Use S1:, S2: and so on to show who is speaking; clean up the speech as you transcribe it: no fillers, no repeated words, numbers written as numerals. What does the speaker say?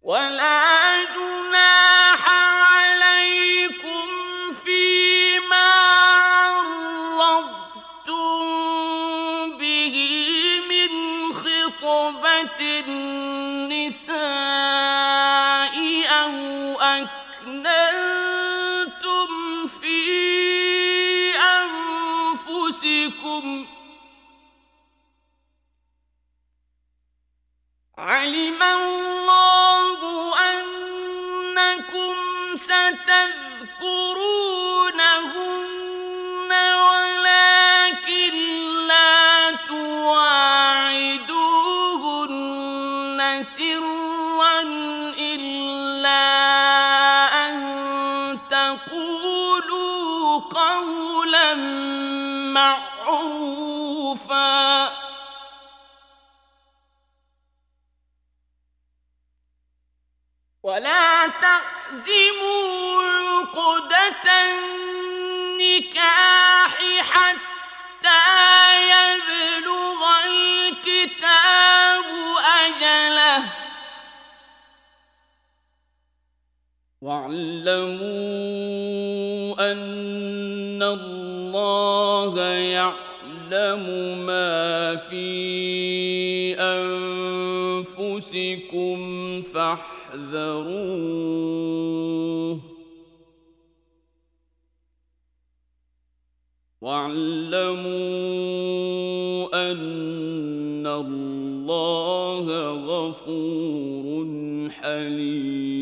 S1: ولا جناح عليكم فيما عرضتم به من خطبة النساء أو أكننتم في أنفسكم علم الله أنكم ستذكرونهن ولكن لا تواعدوهن سرا إلا أن تقولوا قولا معروفا ولا تعزموا عقدة النكاح حتى يبلغ الكتاب أجله واعلموا أن الله يعلم ما في أنفسكم فاحذروه واعلموا أن الله غفور حليم